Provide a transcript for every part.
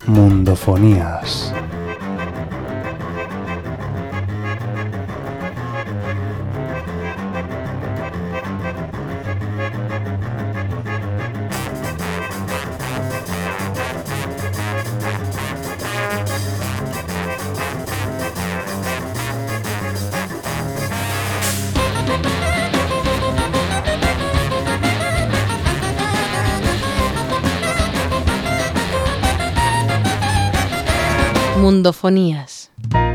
Mundofonías. Mundofonías.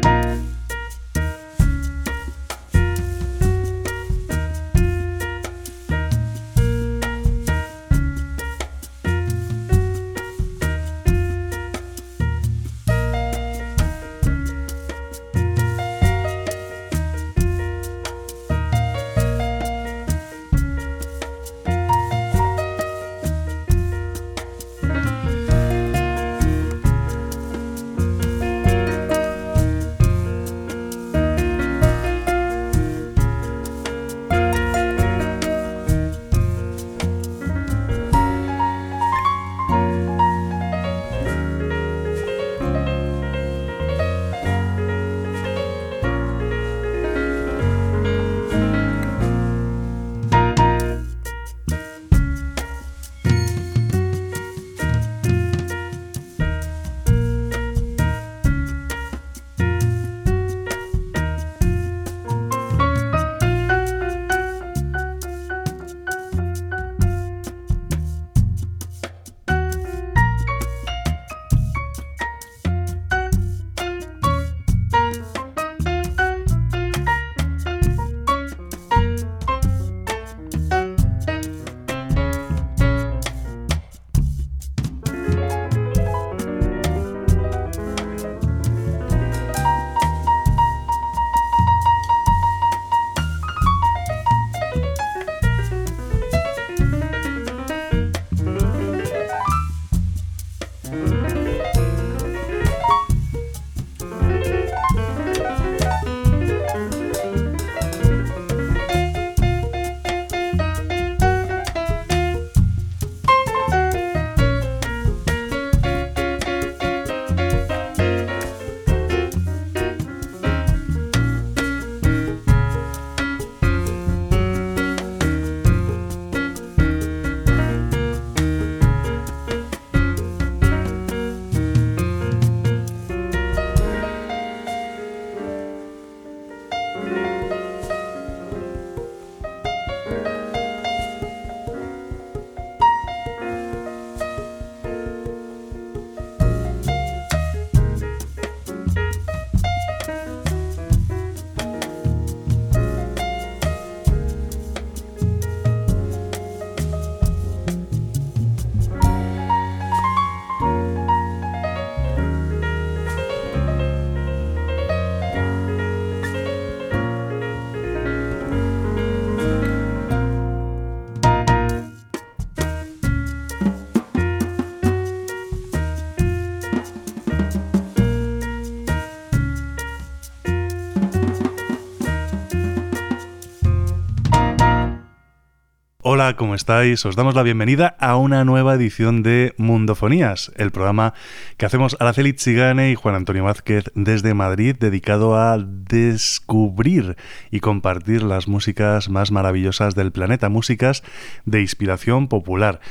Hola, ¿cómo estáis? Os damos la bienvenida a una nueva edición de Mundofonías, el programa que hacemos Araceli Tsigane y Juan Antonio Vázquez desde Madrid, dedicado a descubrir y compartir las músicas más maravillosas del planeta, músicas de inspiración popular.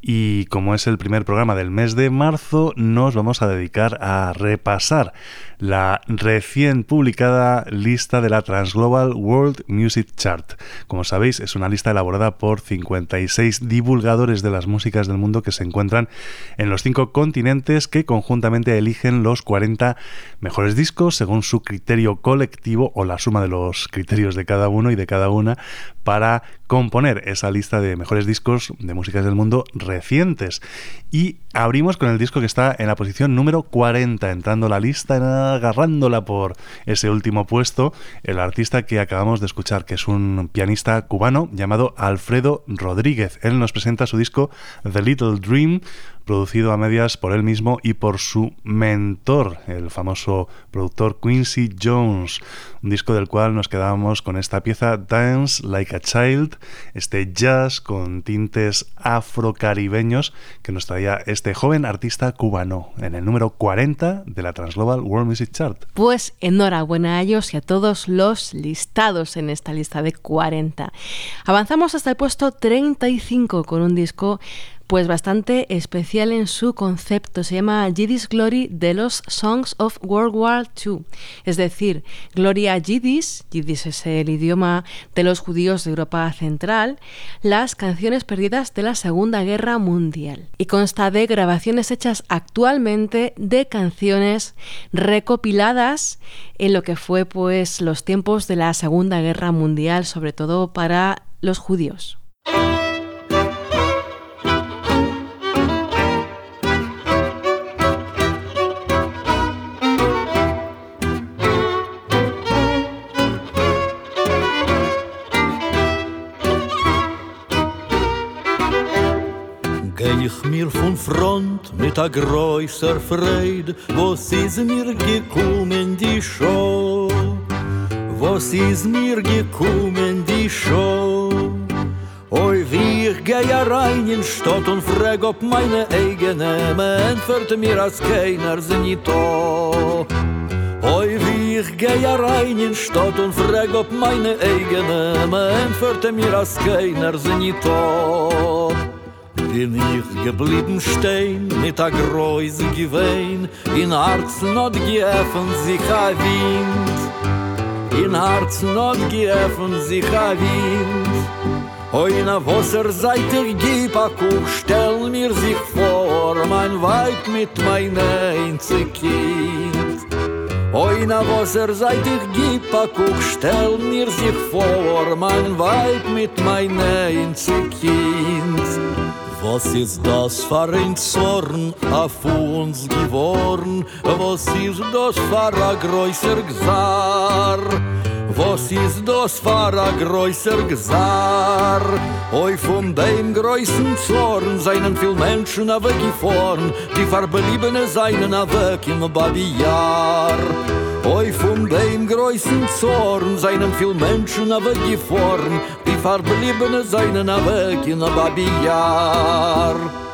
Y como es el primer programa del mes de marzo, nos vamos a dedicar a repasar la recién publicada lista de la Transglobal World Music Chart. Como sabéis, es una lista elaborada por 56 divulgadores de las músicas del mundo que se encuentran en los 5 continentes, que conjuntamente eligen los 40 mejores discos según su criterio colectivo o la suma de los criterios de cada uno y de cada una para componer esa lista de mejores discos de músicas del mundo recientes. Y abrimos con el disco que está en la posición número 40, entrando a la lista, agarrándola por ese último puesto, el artista que acabamos de escuchar, que es un pianista cubano llamado Alfredo Rodríguez. Él nos presenta su disco The Little Dream, producido a medias por él mismo y por su mentor, el famoso productor Quincy Jones, un disco del cual nos quedábamos con esta pieza Dance Like a Child, este jazz con tintes afrocaribeños que nos traía este joven artista cubano en el número 40 de la Transglobal World Music Chart. Pues enhorabuena a ellos y a todos los listados en esta lista de 40. Avanzamos hasta el puesto 35 con un disco pues bastante especial en su concepto. Se llama Yiddish Glory de los Songs of World War II. Es decir, Gloria Yiddish, Yiddish es el idioma de los judíos de Europa Central, las canciones perdidas de la Segunda Guerra Mundial. Y consta de grabaciones hechas actualmente de canciones recopiladas en lo que fue pues los tiempos de la Segunda Guerra Mundial, sobre todo para los judíos. Ich mir von Front mit a größer Freude, was ist mir gekommen die Show, was ist mir gekommen die Show. Oi, wie ich gehe rein in Stadt und frag ob meine eigene Antwort mir als keiner sind nicht da. Oi, wie ich gehe rein in Stadt und frag ob meine eigene Antwort mir als keiner sind nicht da. Bin ich geblieben stehen mit a Gräuse gewein, in Herzen hat geöffnet sich a Wind, in Herzen hat geöffnet sich a Wind. Oi, na Wasserseite gib a Kuch, stell mir sich vor, mein Weib mit meinem einzigen Kind. Oi, na Wasserseite gib a Kuch, stell mir sich vor, mein Weib mit meinem einzigen Kind. Was ist das für ein Zorn auf uns geworden? Was ist das für ein größer Gesar? Was ist das für ein größer Gesar? Oi, von dem größten Zorn seien viel Menschen weggefahren, die Verbliebene seien weg im Babijahr. Oi, von dem größten Zorn seien viel Menschen weggefahren, die Verbliebene seien weg im Babijahr.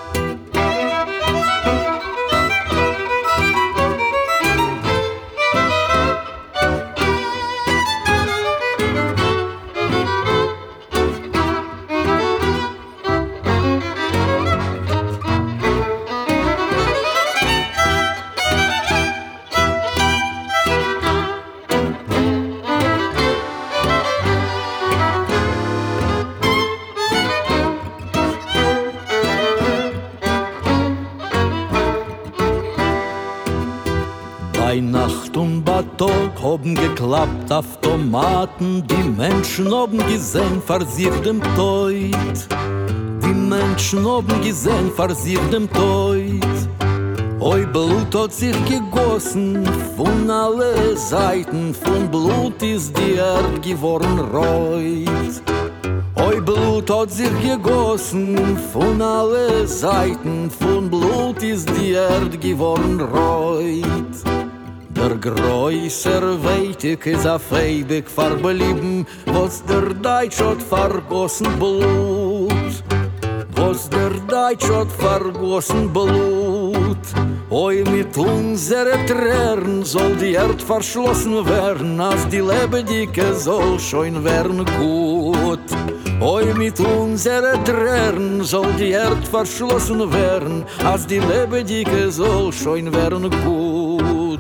Haben geklappt Automaten, die Menschen haben gesehen, versiegt dem Teut. Die Menschen haben gesehen, versiegt dem Teut. Oi, Blut hat sich gegossen von alle Seiten, von Blut ist die Erde geworden reut. Oi, Blut hat sich gegossen von alle Seiten, von Blut ist die Erde geworden reut. Der größer Weitig ist a Feibig verblieben, was der Deutsch hat vergossen Blut. Was der Deutsch hat vergossen Blut. Oi, mit unseren Tränen soll die Erde verschlossen werden, als die Lebendige soll schon werden gut. Oi, mit unseren Tränen soll die Erde verschlossen werden, als die Lebendige soll schon werden gut.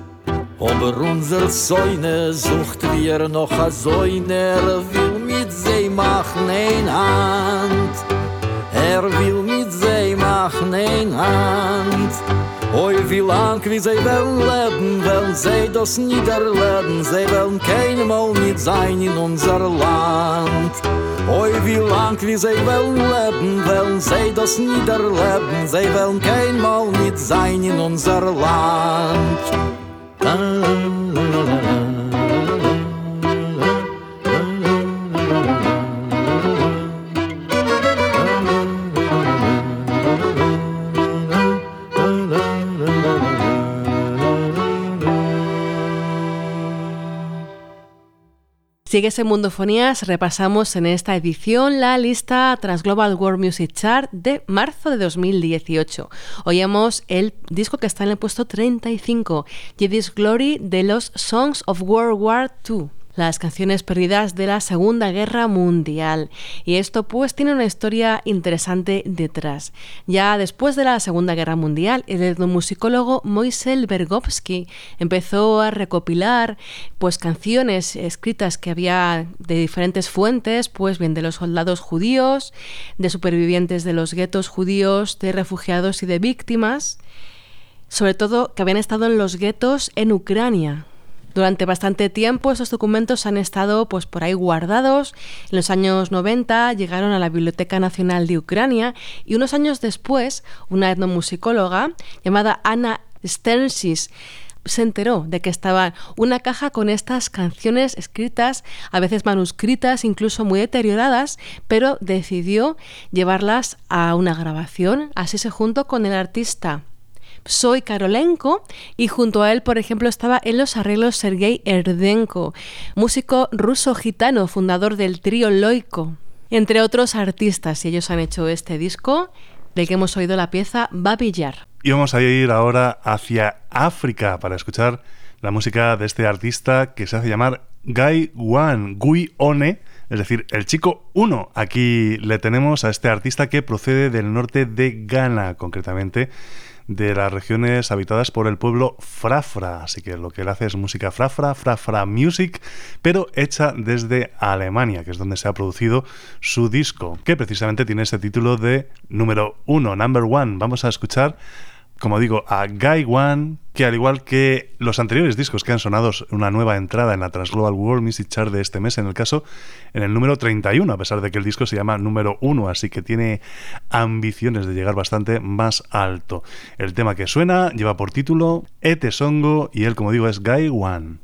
Aber unser Säune sucht wir noch a Säune, will mit sie machen ein Hand. Will mit sie machen ein Hand. Oi, wie lang wie sie wollen sie das niederleben, sie wollen keinmal nicht sein in unser Land. Oi, wie lang wie sie wollen sie das niederleben, sie wollen keinmal nicht sein in unser Land. Sigues en Mundofonías, repasamos en esta edición la lista Transglobal World Music Chart de marzo de 2018. Oíamos el disco que está en el puesto 35, Yiddish Glory de los Songs of World War II. Las canciones perdidas de la Segunda Guerra Mundial. Y esto pues tiene una historia interesante detrás. Ya después de la Segunda Guerra Mundial, el etnomusicólogo Moisel Bergovsky empezó a recopilar pues canciones escritas que había de diferentes fuentes, pues bien de los soldados judíos, de supervivientes de los guetos judíos, de refugiados y de víctimas, sobre todo que habían estado en los guetos en Ucrania. Durante bastante tiempo estos documentos han estado pues por ahí guardados. En los años 90 llegaron a la Biblioteca Nacional de Ucrania y unos años después una etnomusicóloga llamada Anna Sternsis se enteró de que estaba una caja con estas canciones escritas, a veces manuscritas, incluso muy deterioradas, pero decidió llevarlas a una grabación. Así se juntó con el artista Soy Karolenko y junto a él, por ejemplo, estaba en los arreglos Sergei Erdenko, músico ruso-gitano, fundador del trío Loiko, entre otros artistas, y ellos han hecho este disco del que hemos oído la pieza Babillar. Y vamos a ir ahora hacia África para escuchar la música de este artista que se hace llamar Guy One, Gui One, es decir, el chico 1. Aquí le tenemos a este artista que procede del norte de Ghana, concretamente de las regiones habitadas por el pueblo Frafra, así que lo que él hace es música Frafra, Frafra Music, pero hecha desde Alemania, que es donde se ha producido su disco, que precisamente tiene ese título de número 1, number 1. Vamos a escuchar, como digo, a Guy One, que al igual que los anteriores discos que han sonado, una nueva entrada en la Transglobal World Music Chart de este mes, en el número 31, a pesar de que el disco se llama número 1, así que tiene ambiciones de llegar bastante más alto. El tema que suena lleva por título Ete Songo y él, como digo, es Guy One.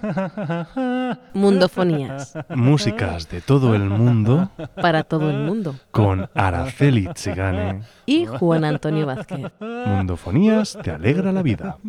Mundofonías. Músicas de todo el mundo. Para todo el mundo. Con Araceli Chigane. Y Juan Antonio Vázquez. Mundofonías te alegra la vida.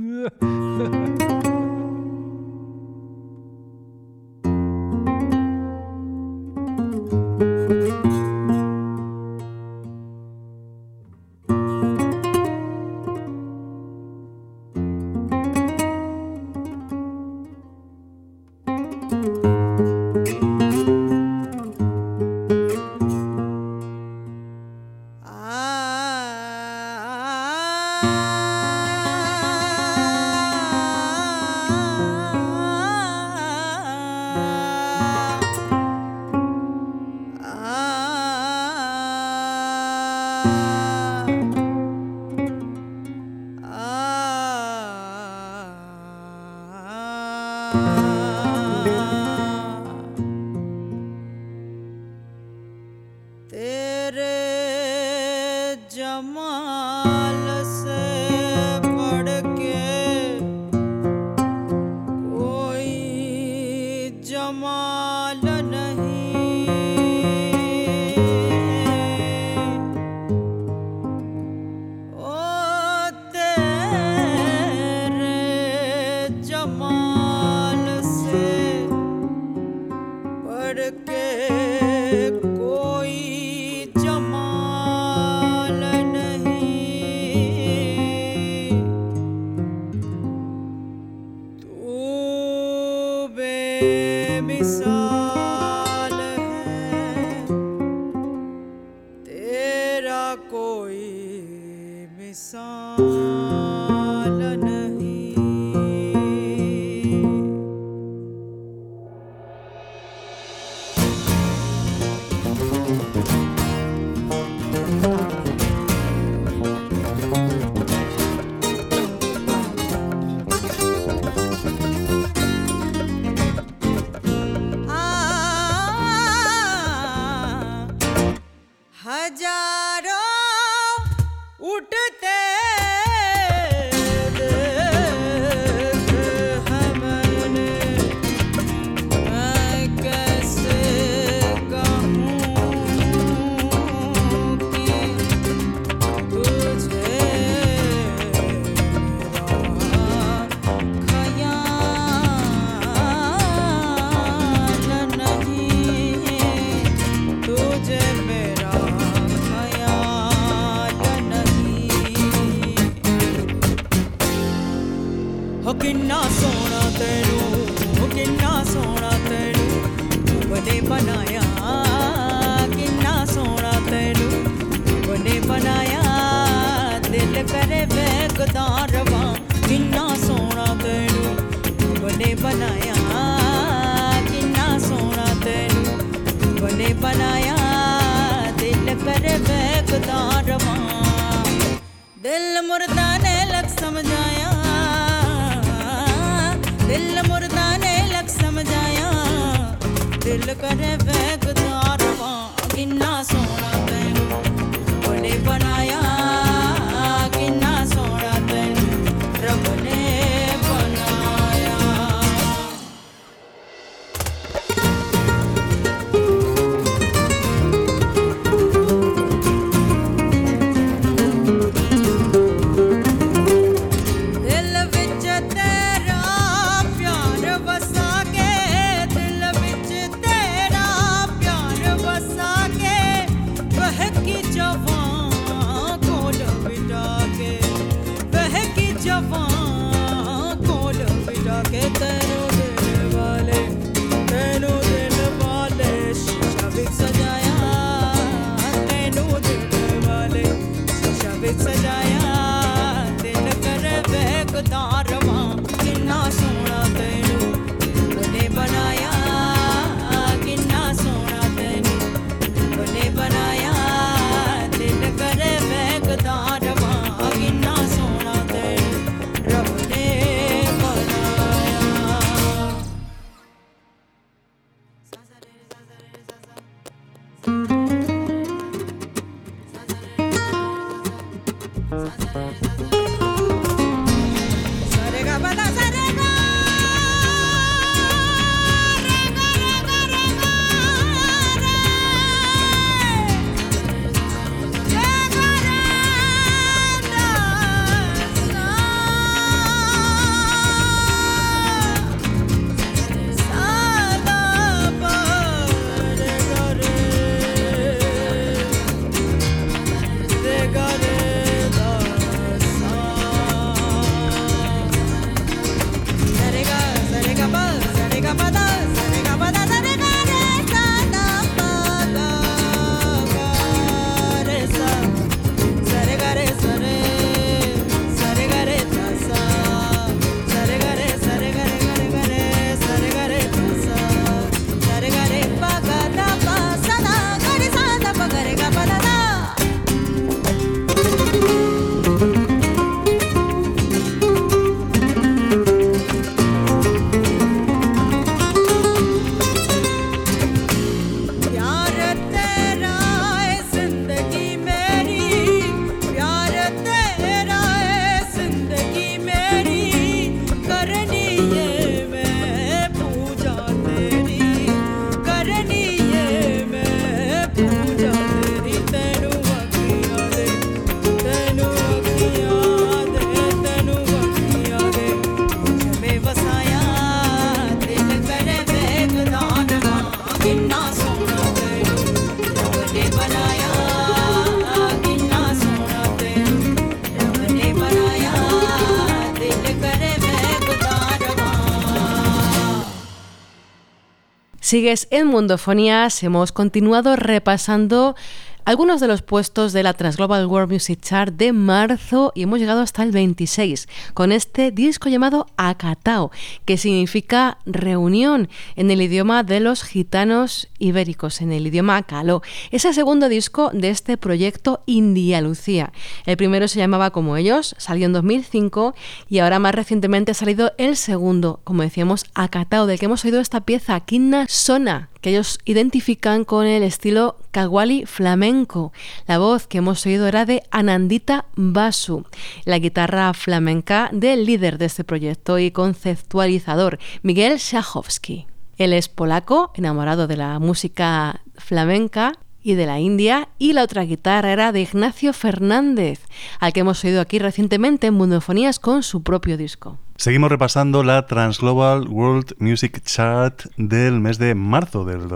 Sigues en Mundofonías, hemos continuado repasando algunos de los puestos de la Transglobal World Music Chart de marzo y hemos llegado hasta el 26 con este disco llamado Acatao, que significa reunión en el idioma de los gitanos ibéricos, en el idioma caló. Es el segundo disco de este proyecto India Lucía. El primero se llamaba como ellos, salió en 2005 y ahora más recientemente ha salido el segundo, como decíamos, Acatao, del que hemos oído esta pieza, Kinna Sona, que ellos identifican con el estilo Qawwali flamenco. La voz que hemos oído era de Anandita Basu, la guitarra flamenca del líder de este proyecto y conceptualizador, Miguel Szachowski. Él es polaco, enamorado de la música flamenca y de la India, y la otra guitarra era de Ignacio Fernández, al que hemos oído aquí recientemente en Mundofonías con su propio disco. Seguimos repasando la Transglobal World Music Chart del mes de marzo del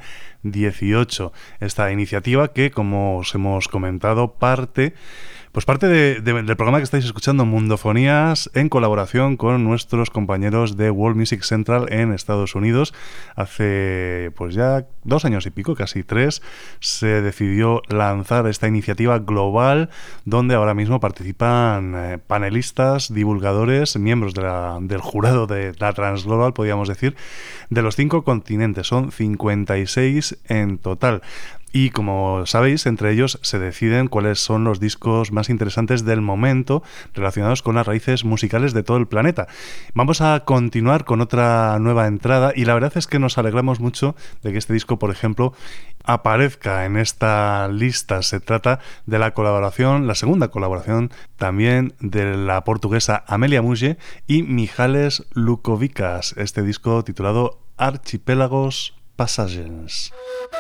2018. Esta iniciativa que, como os hemos comentado, parte del programa que estáis escuchando, Mundofonías, en colaboración con nuestros compañeros de World Music Central en Estados Unidos. Hace pues ya 2 años y pico, casi 3, se decidió lanzar esta iniciativa global donde ahora mismo participan panelistas, divulgadores, miembros del jurado de la Transglobal, podríamos decir, de los 5 continentes. Son 56 en total. Y como sabéis, entre ellos se deciden cuáles son los discos más interesantes del momento relacionados con las raíces musicales de todo el planeta. Vamos a continuar con otra nueva entrada y la verdad es que nos alegramos mucho de que este disco, por ejemplo, aparezca en esta lista. Se trata de la colaboración, la segunda colaboración también de la portuguesa Amelia Muge y Michales Lukovicas, este disco titulado Archipélagos Passagens.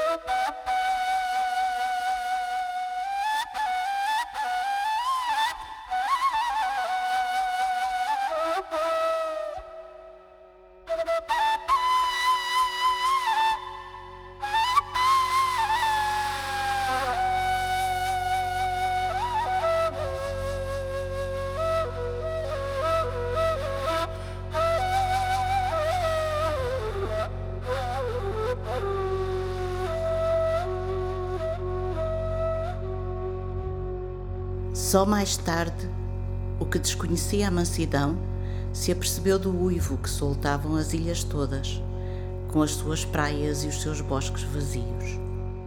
Só mais tarde, o que desconhecia a mansidão se apercebeu do uivo que soltavam as ilhas todas, com as suas praias e os seus bosques vazios.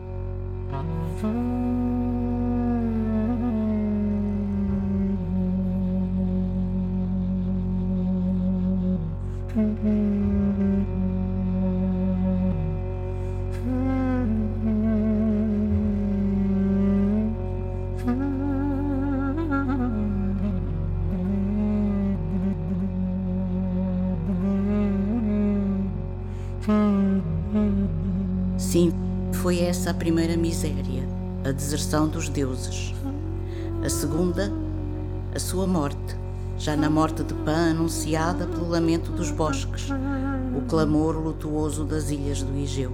Sim, foi essa a primeira miséria, a deserção dos deuses. A segunda, a sua morte, já na morte de Pan anunciada pelo lamento dos bosques, o clamor lutuoso das ilhas do Egeu.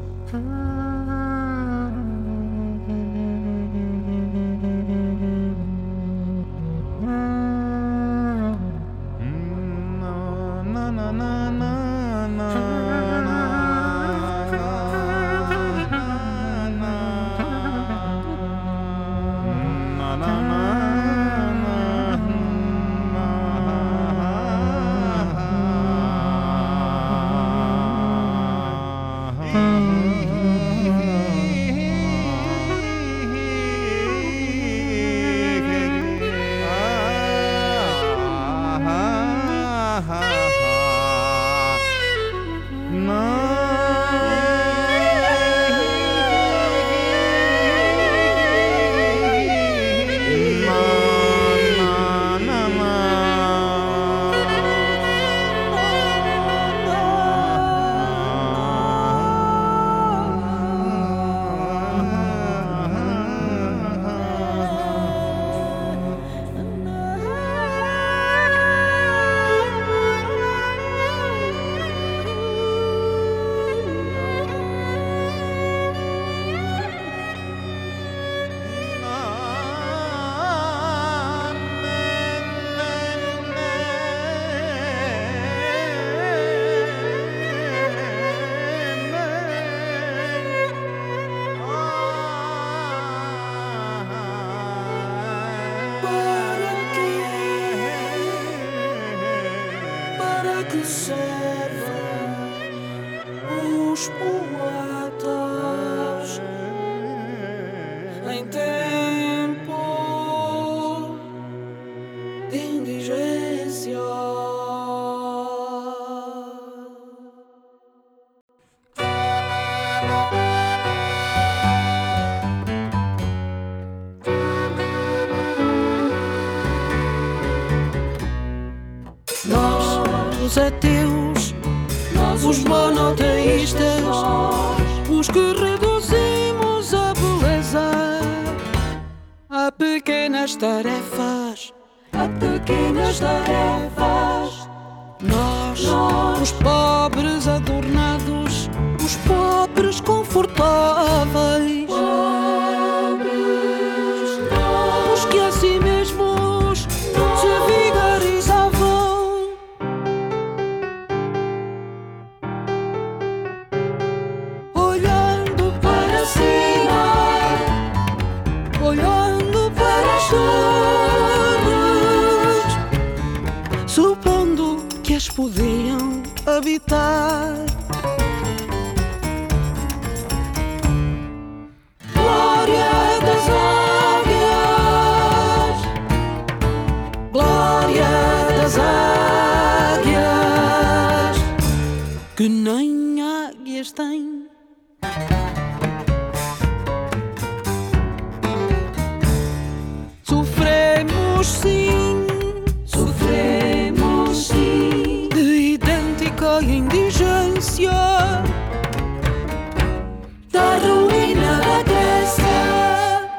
em tempo de indigência. Nós, os ateus, os monoteístas, os que reduzimos a beleza a pequenas tarefas, Nós, os pobres adornados, os pobres confortáveis, os que a si mesmos se vigorizavam, olhando para cima, olhando para as torres, supondo que as podiam habitar. Glória das águias, glória das águias, que nem águias têm. Sofremos sim, de idêntica indigência, da ruína da Grécia.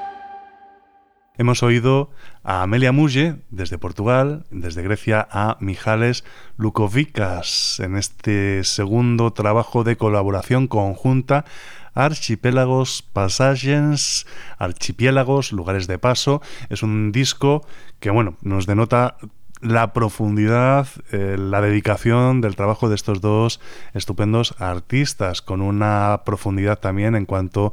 Hemos oído a Amelia Muge desde Portugal, desde Grecia a Michales Lukovikas en este segundo trabajo de colaboración conjunta, Archipélagos Passagens, archipiélagos, lugares de paso. Es un disco que, bueno, nos denota la profundidad, la dedicación del trabajo de estos dos estupendos artistas, con una profundidad también en cuanto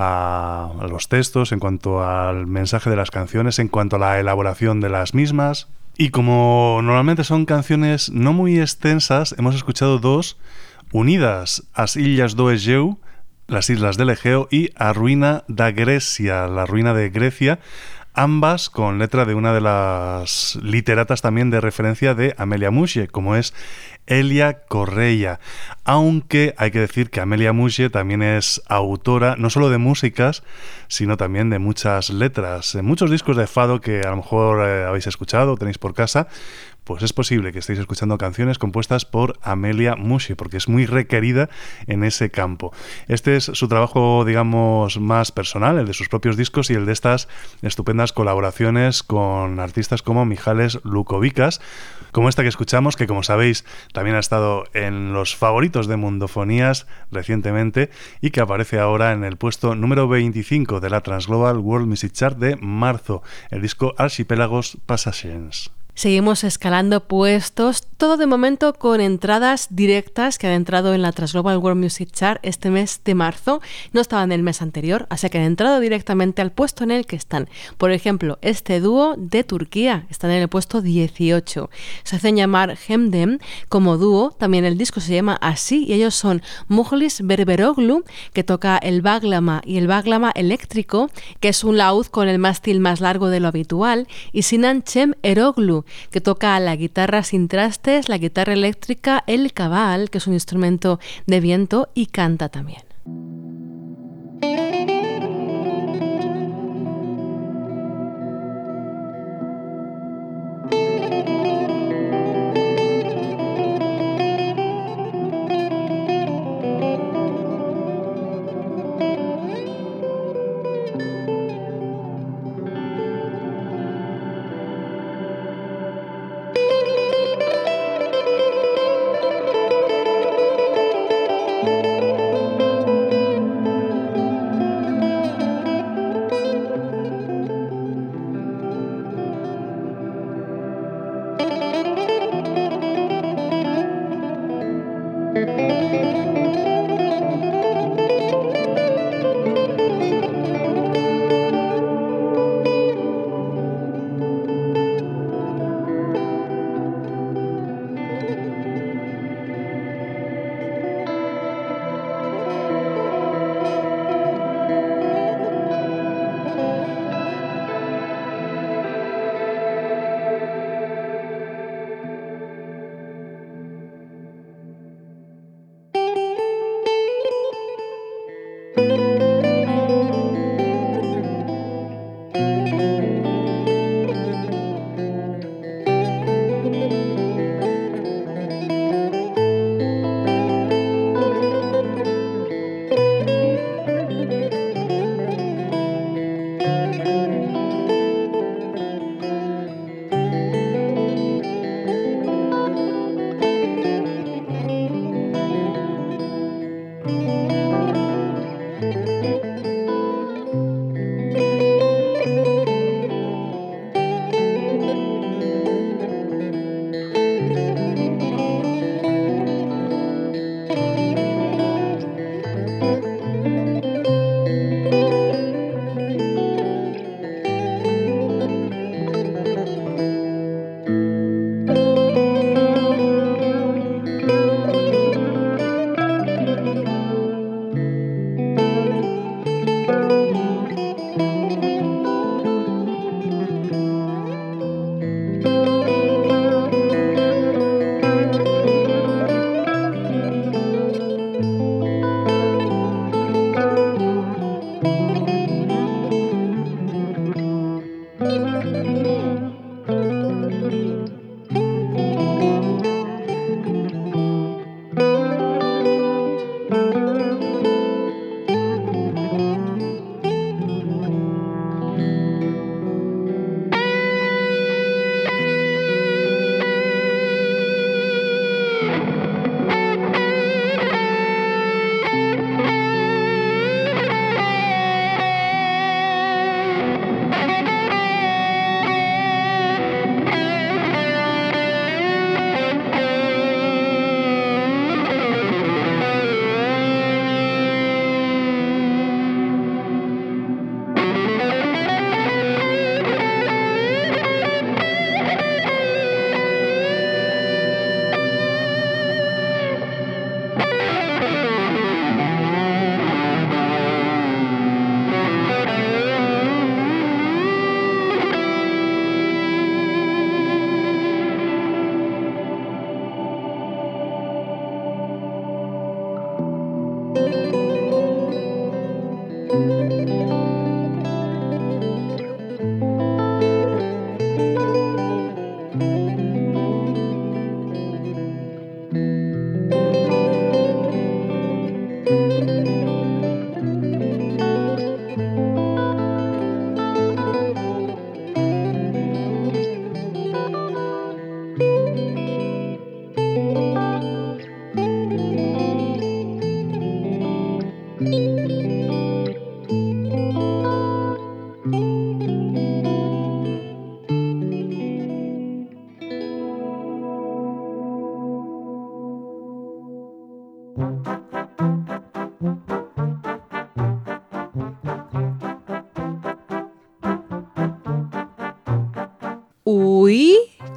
a los textos, en cuanto al mensaje de las canciones, en cuanto a la elaboración de las mismas. Y como normalmente son canciones no muy extensas, hemos escuchado dos unidas, As Ilhas do Egeu, las Islas del Egeo, y A Ruína da Grecia, la ruina de Grecia, ambas con letra de una de las literatas también de referencia de Amelia Muge, como es Elia Correia. Aunque hay que decir que Amelia Muge también es autora no solo de músicas, sino también de muchas letras. En muchos discos de fado que a lo mejor habéis escuchado o tenéis por casa, pues es posible que estéis escuchando canciones compuestas por Amelia Muge, porque es muy requerida en ese campo. Este es su trabajo, digamos, más personal, el de sus propios discos y el de estas estupendas colaboraciones con artistas como Michales Lukovikas, como esta que escuchamos, que como sabéis también ha estado en los favoritos de Mundofonías recientemente y que aparece ahora en el puesto número 25 de la Transglobal World Music Chart de marzo, el disco Archipélagos Passagens. Seguimos escalando puestos, todo de momento con entradas directas que han entrado en la Transglobal World Music Chart este mes de marzo. No estaban el mes anterior, así que han entrado directamente al puesto en el que están. Por ejemplo, este dúo de Turquía están en el puesto 18. Se hacen llamar Hemdem como dúo, también el disco se llama así, y ellos son Muhlis Berberoglu, que toca el baglama y el baglama eléctrico, que es un laúd con el mástil más largo de lo habitual, y Sinan Cem Eroglu, que toca la guitarra sin trastes, la guitarra eléctrica, el cabal, que es un instrumento de viento, y canta también.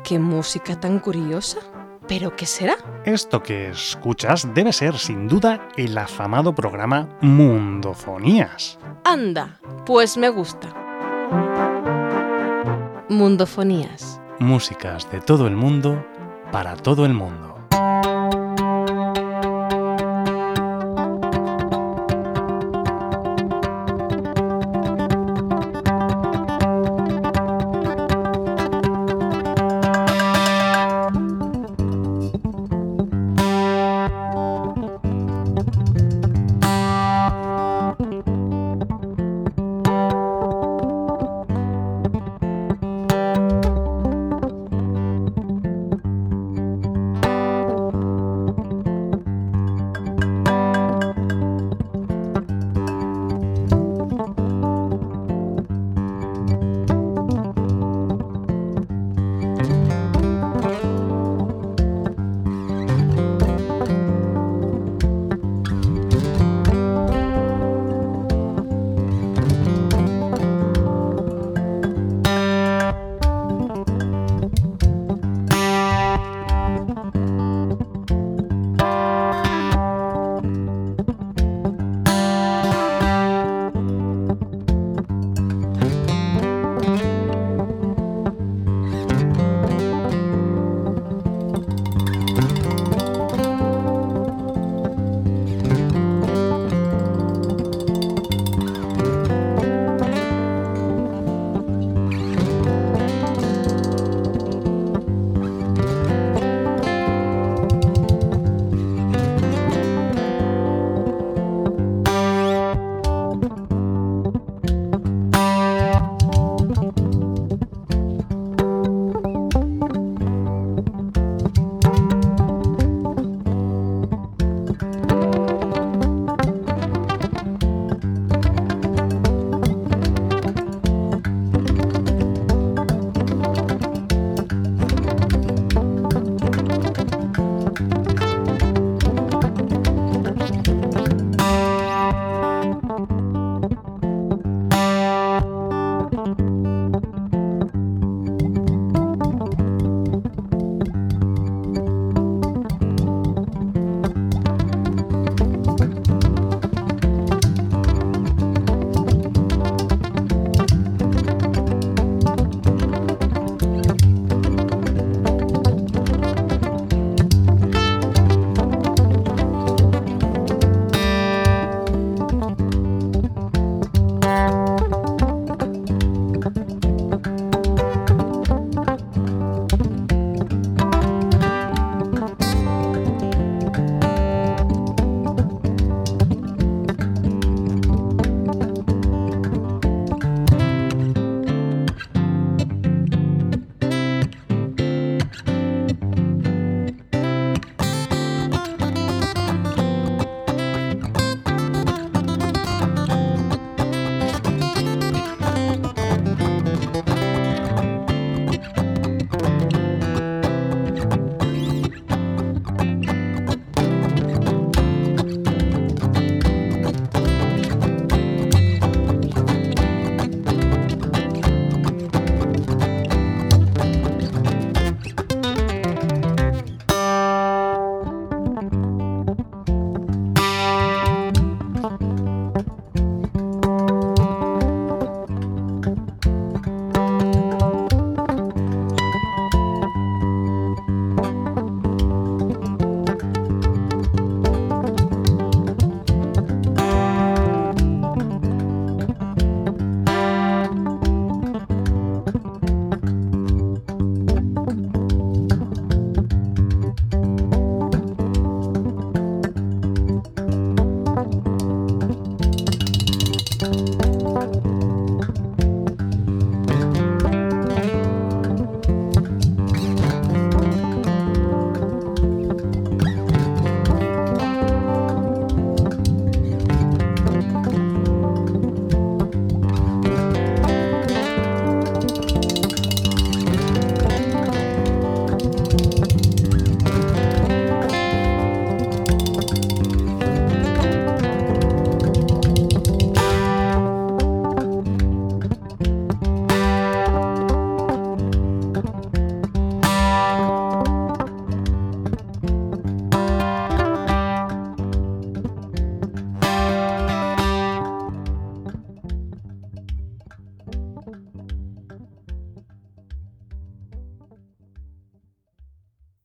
¡Qué música tan curiosa! ¿Pero qué será? Esto que escuchas debe ser, sin duda, el afamado programa Mundofonías. ¡Anda! Pues me gusta. Mundofonías. Músicas de todo el mundo, para todo el mundo.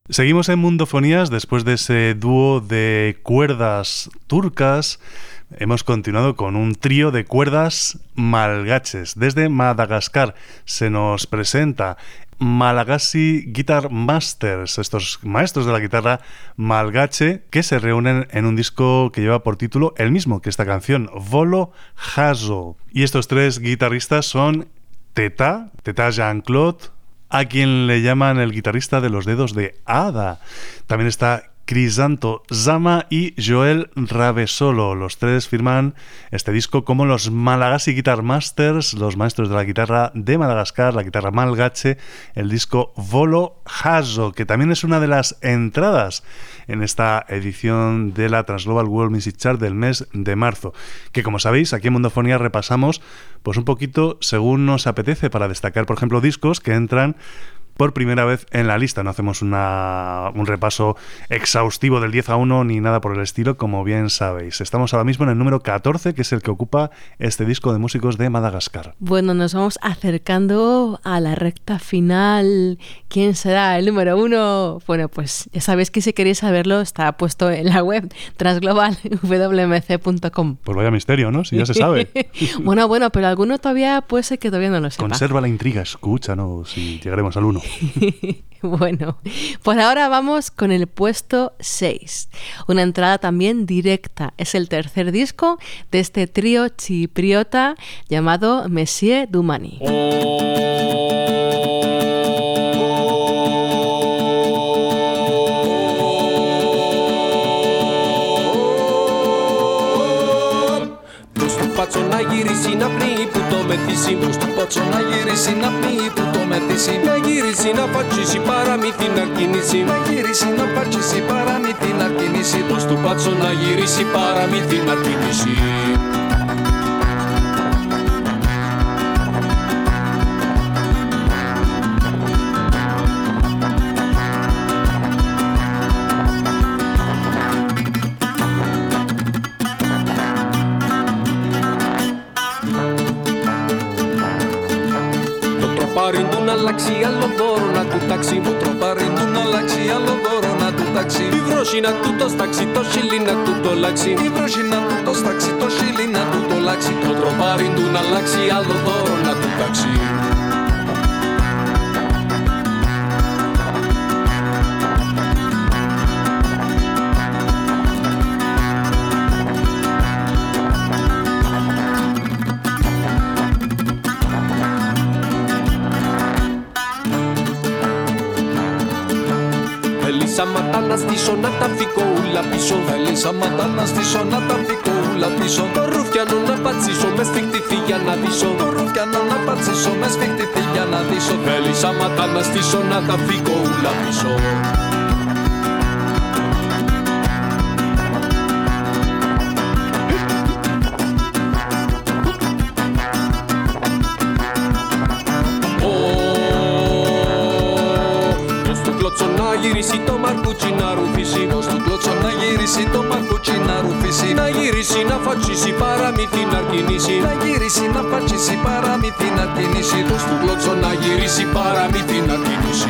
Seguimos en Mundofonías después de ese dúo de cuerdas turcas. Hemos continuado con un trío de cuerdas malgaches. Desde Madagascar se nos presenta Malagasy Guitar Masters, estos maestros de la guitarra malgache que se reúnen en un disco que lleva por título el mismo que esta canción, Volo Hazo. Y estos tres guitarristas son Teta Jean-Claude, a quien le llaman el guitarrista de los dedos de hada. También está Crisanto Zama y Joel Ravesolo. Los tres firman este disco como los Malagasy Guitar Masters, los maestros de la guitarra de Madagascar, la guitarra malgache, el disco Volo Hazo, que también es una de las entradas en esta edición de la Transglobal World Music Chart del mes de marzo, que como sabéis aquí en Mundofonía repasamos pues un poquito según nos apetece, para destacar por ejemplo discos que entran por primera vez en la lista. No hacemos un repaso exhaustivo del 10 a 1 ni nada por el estilo, como bien sabéis. Estamos ahora mismo en el número 14, que es el que ocupa este disco de músicos de Madagascar. Bueno, nos vamos acercando a la recta final. ¿Quién será el número 1? Bueno, pues ya sabéis que si queréis saberlo está puesto en la web transglobalwmc.com. Pues vaya misterio, ¿no? Si ya se sabe. Bueno, pero alguno todavía puede ser que todavía no lo sepa. Conserva la intriga, escúchanos y llegaremos al 1. Bueno, por ahora vamos con el puesto 6. Una entrada también directa. Es el tercer disco de este trío chipriota llamado Monsieur Dumani. Πάτσο να γυρίσει να πνίγει που το μεθύσει. Μπρος του πάτσο να γυρίσει να πνίγει που το μεθύσει. Να γυρίσει να φατσίσει παραμύθι να κινήσει. Να γυρίσει να φατσίσει παραμύθι να κινήσει. Μπρος του πάτσο να γυρίσει παραμύθι να κινήσει. αλλάξει άλλο δώρο να του τάξει. Μου τροπάρει του να αλλάξει άλλο δώρο να του τάξει. Η βρόση να του το στάξει, το σιλί να του το λάξει. Η βρόση να του το στάξει, το σιλί να του το λάξει. Το τροπάρει του να αλλάξει άλλο δώρο να του τάξει. Σαματά να στήσω να τα φύγω ούλα πίσω. Θέλει σαματά να στήσω να τα φύγω ούλα πίσω. Το ρουφιανό να πατσίσω με σφιχτηθεί για να δείσω. Το ρουφιανό να πατσίσω με σφιχτηθεί για να δείσω. Θέλει σαματά να στήσω να τα φύγω ούλα πίσω. Γυρίσει το μαρκούτσι να ρουφήσει. Ως του κλώτσο να γυρίσει το μαρκούτσι να ρουφήσει. Να γυρίσει να φατσίσει παραμύθι να κινήσει. Να γυρίσει να φατσίσει παραμύθι να κινήσει. Ως του κλώτσο να γυρίσει παραμύθι να κινήσει.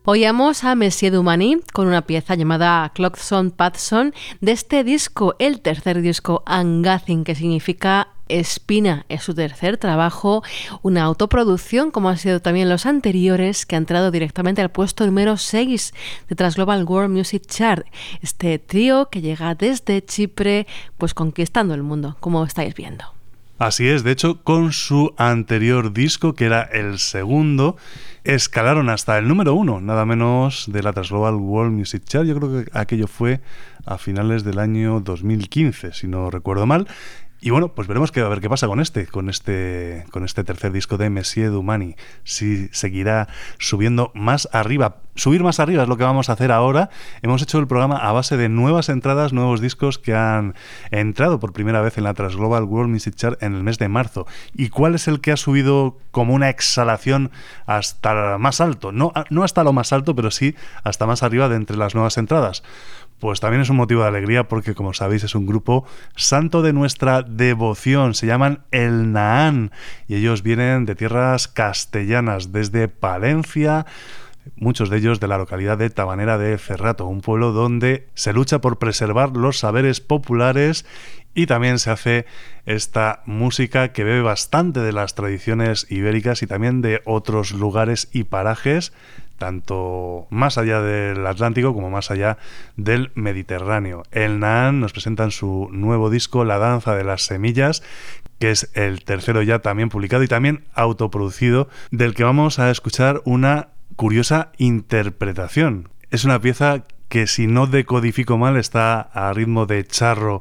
Oíamos a Monsieur Dumani con una pieza llamada Clockson Patson de este disco, el tercer disco Angazin, que significa espina. Es su tercer trabajo, una autoproducción como han sido también los anteriores, que ha entrado directamente al puesto número 6 de Trans Global World Music Chart. Este trío que llega desde Chipre, pues conquistando el mundo, como estáis viendo. Así es, de hecho, con su anterior disco, que era el segundo, escalaron hasta el número 1, nada menos, de la Trans Global World Music Chart. Yo creo que aquello fue a finales del año 2015, si no recuerdo mal. Y bueno, pues veremos a ver qué pasa con este tercer disco de Monsieur Dumani. Si seguirá subiendo más arriba. Subir más arriba es lo que vamos a hacer ahora. Hemos hecho el programa a base de nuevas entradas, nuevos discos que han entrado por primera vez en la Trans Global World Music Chart en el mes de marzo. ¿Y cuál es el que ha subido como una exhalación hasta más alto? No hasta lo más alto, pero sí hasta más arriba de entre las nuevas entradas. Pues también es un motivo de alegría porque, como sabéis, es un grupo santo de nuestra devoción. Se llaman El Nahán y ellos vienen de tierras castellanas, desde Palencia, muchos de ellos de la localidad de Tabanera de Cerrato, un pueblo donde se lucha por preservar los saberes populares y también se hace esta música que bebe bastante de las tradiciones ibéricas y también de otros lugares y parajes, tanto más allá del Atlántico como más allá del Mediterráneo. El Nahán nos presentan su nuevo disco, La Danza de las Semillas, que es el tercero ya también publicado y también autoproducido, del que vamos a escuchar una curiosa interpretación. Es una pieza que, si no decodifico mal, está a ritmo de charro,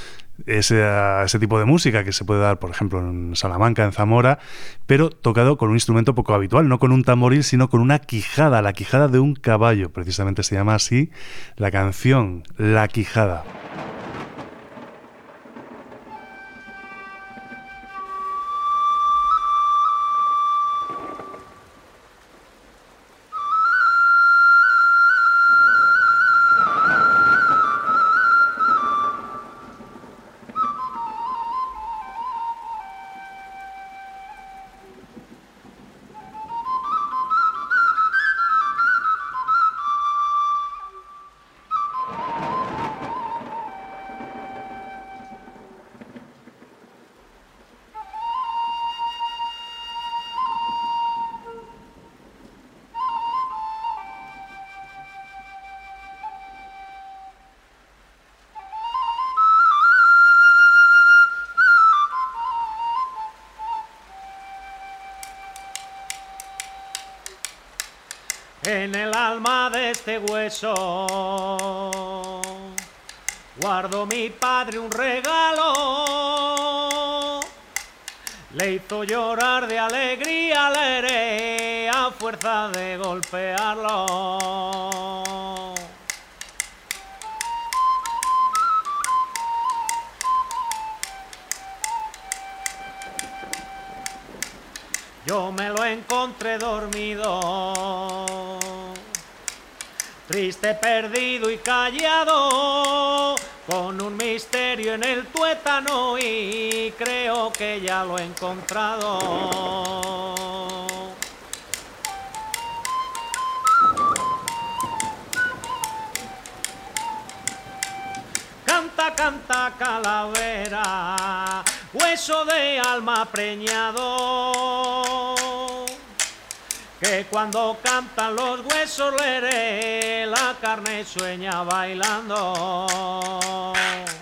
ese tipo de música que se puede dar, por ejemplo, en Salamanca, en Zamora, pero tocado con un instrumento poco habitual, no con un tamboril, sino con una quijada, la quijada de un caballo. Precisamente se llama así la canción, La Quijada. En el alma de este hueso guardo mi padre un regalo. Le hizo llorar de alegría al heré a fuerza de golpearlo. Yo me lo encontré dormido, triste, perdido y callado, con un misterio en el tuétano y creo que ya lo he encontrado. Canta, canta, calavera, hueso de alma preñado, que cuando cantan los huesos leré, la carne sueña bailando.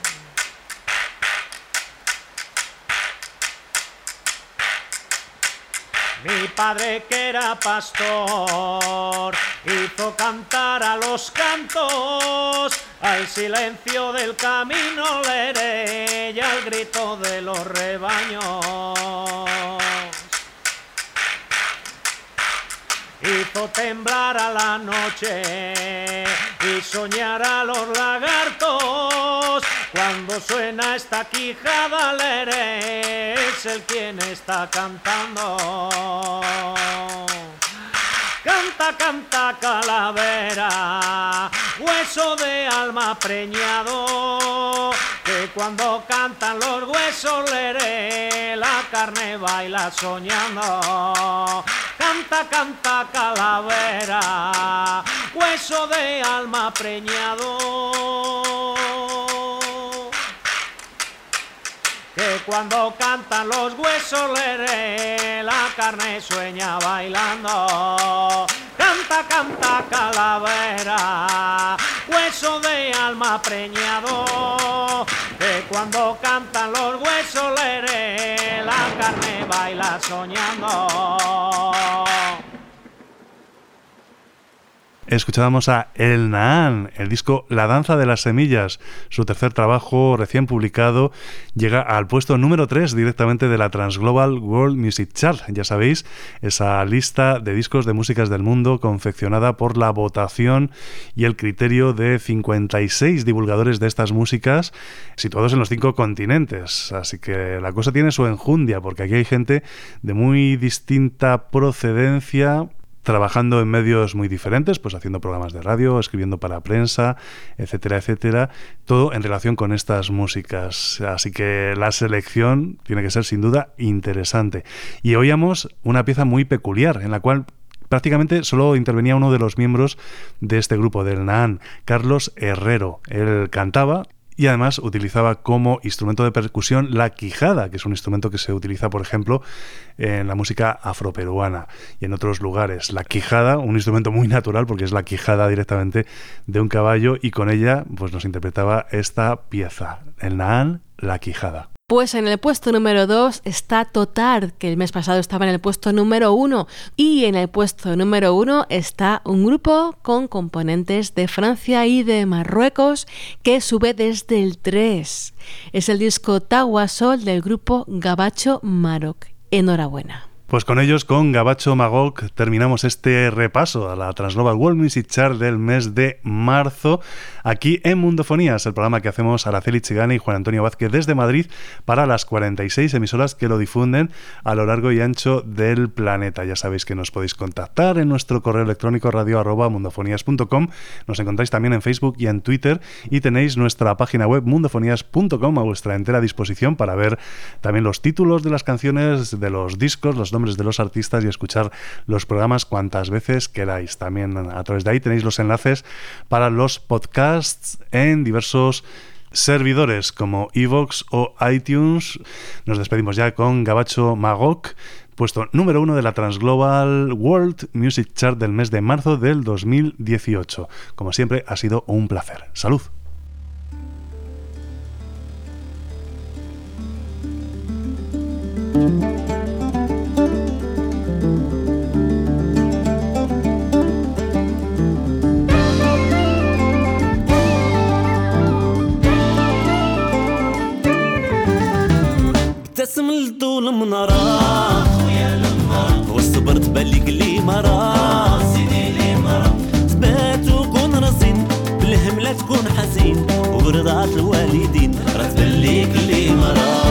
Mi padre, que era pastor, hizo cantar a los cantos, al silencio del camino leré y al grito de los rebaños. Hizo temblar a la noche y soñar a los lagartos. Cuando suena esta quijada, leré, es el quien está cantando. Canta, canta, calavera, hueso de alma preñado, que cuando cantan los huesos leré, la carne baila soñando. Canta, canta, calavera, hueso de alma preñado, que cuando cantan los huesos leré, la carne sueña bailando. Canta, canta calavera, hueso de alma preñado, que cuando cantan los huesos leré, la carne baila soñando. Escuchábamos a El Nahán, el disco La Danza de las Semillas. Su tercer trabajo recién publicado llega al puesto número 3 directamente de la Transglobal World Music Chart. Ya sabéis, esa lista de discos de músicas del mundo confeccionada por la votación y el criterio de 56 divulgadores de estas músicas situados en los 5 continentes. Así que la cosa tiene su enjundia, porque aquí hay gente de muy distinta procedencia, trabajando en medios muy diferentes, pues haciendo programas de radio, escribiendo para prensa, etcétera, etcétera, todo en relación con estas músicas. Así que la selección tiene que ser sin duda interesante. Y oíamos una pieza muy peculiar, en la cual prácticamente solo intervenía uno de los miembros de este grupo, del Nahán, Carlos Herrero. Él cantaba y además utilizaba como instrumento de percusión la quijada, que es un instrumento que se utiliza, por ejemplo, en la música afroperuana y en otros lugares. La quijada, un instrumento muy natural porque es la quijada directamente de un caballo, y con ella pues nos interpretaba esta pieza, el Nahán, la quijada. Pues en el puesto número 2 está Totar, que el mes pasado estaba en el puesto número 1. Y en el puesto número 1 está un grupo con componentes de Francia y de Marruecos que sube desde el 3. Es el disco Tawassol del grupo Gabacho Maroc. Enhorabuena. Pues con ellos, con Gabacho Magog, terminamos este repaso a la Transglobal World Music Chart del mes de marzo, aquí en Mundofonías, el programa que hacemos Araceli Chigane y Juan Antonio Vázquez desde Madrid para las 46 emisoras que lo difunden a lo largo y ancho del planeta. Ya sabéis que nos podéis contactar en nuestro correo electrónico radio@mundofonías.com. Nos encontráis también en Facebook y en Twitter, y tenéis nuestra página web mundofonías.com a vuestra entera disposición para ver también los títulos de las canciones, de los discos, los nombres de los artistas, y escuchar los programas cuantas veces queráis. También a través de ahí tenéis los enlaces para los podcasts en diversos servidores como iVoox o iTunes. Nos despedimos ya con Gabacho Magog, puesto número 1 de la Transglobal World Music Chart del mes de marzo del 2018. Como siempre, ha sido un placer. ¡Salud! ابتسم لطول منارة وصبرت بالك لي مرة تبات وكون رزين بالهم لا تكون حزين وبرضات الوالدين راه تبليك لي مرة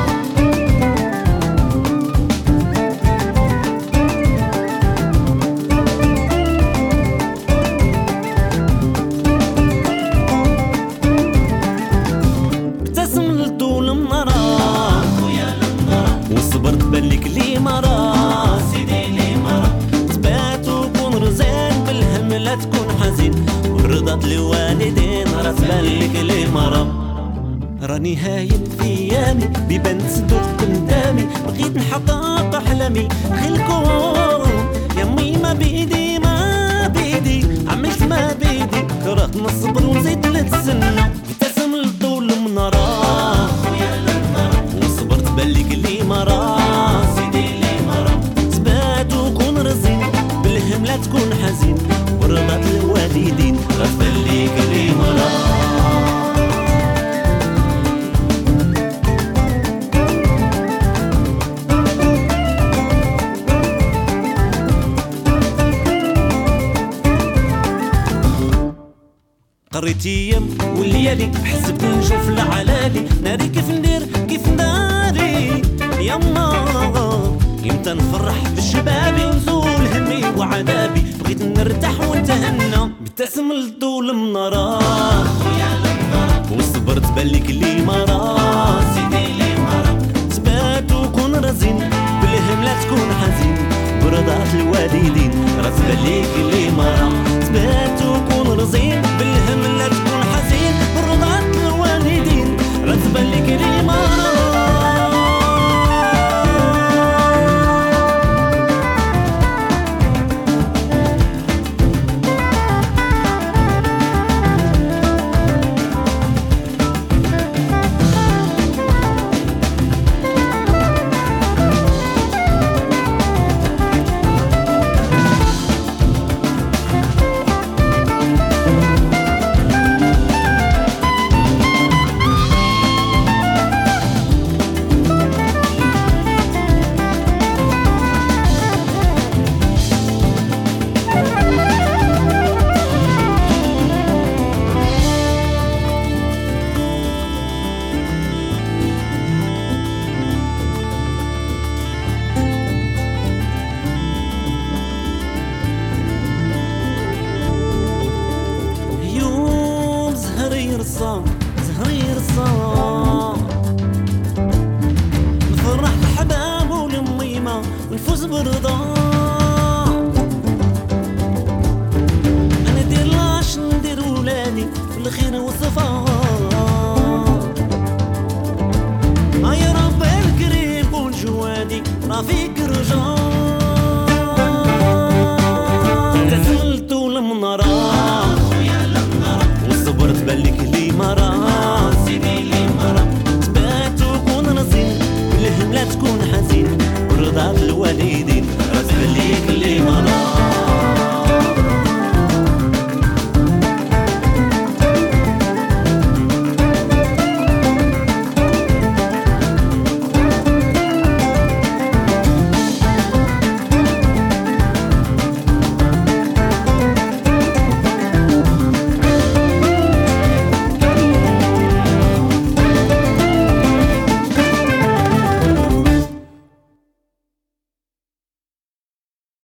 بالك لي مرة سيدي لي مرة تبات وكون رزين بالهم لا تكون حزين ورضات الوالدين راه تبالك لي مرة راني هايل في ايامي بيبان صدق قدامي بغيت نحقق احلامي خلكم يا مي ما بيدي عملت ما بيدي كرهت نصبر ونزيد نتسنى ابتسم لطول منارة وصبرت بالك لي مرة لا تكون حزين ورضات الوالدين راه تبليك لي مرة قريت ايام والليالي حسبت نشوف العلالي ناري كيف ندير كيف ناري يما يمتى نفرح بالشبابي ونزول همي وعذابي بغيت نرتاح ونتهنى ابتسم لطول منارة وصبرت بالك لي مرة سيدي لي مرة تبات وكون رزين بالهم لا تكون حزين برضات الوالدين راه تباليك لي مرة تبات رصا زهري رصا نفرح الحباب والميمة ونفوز برضا ندير لاش ندير ولادي في الخير والصفا يا رب الكريم والجوادي رافيك رجا تسلتو لمنرا وصبرت بالك لي مرا تبات وكون رزين بالهم لا تكون حزين ورضا الوالدين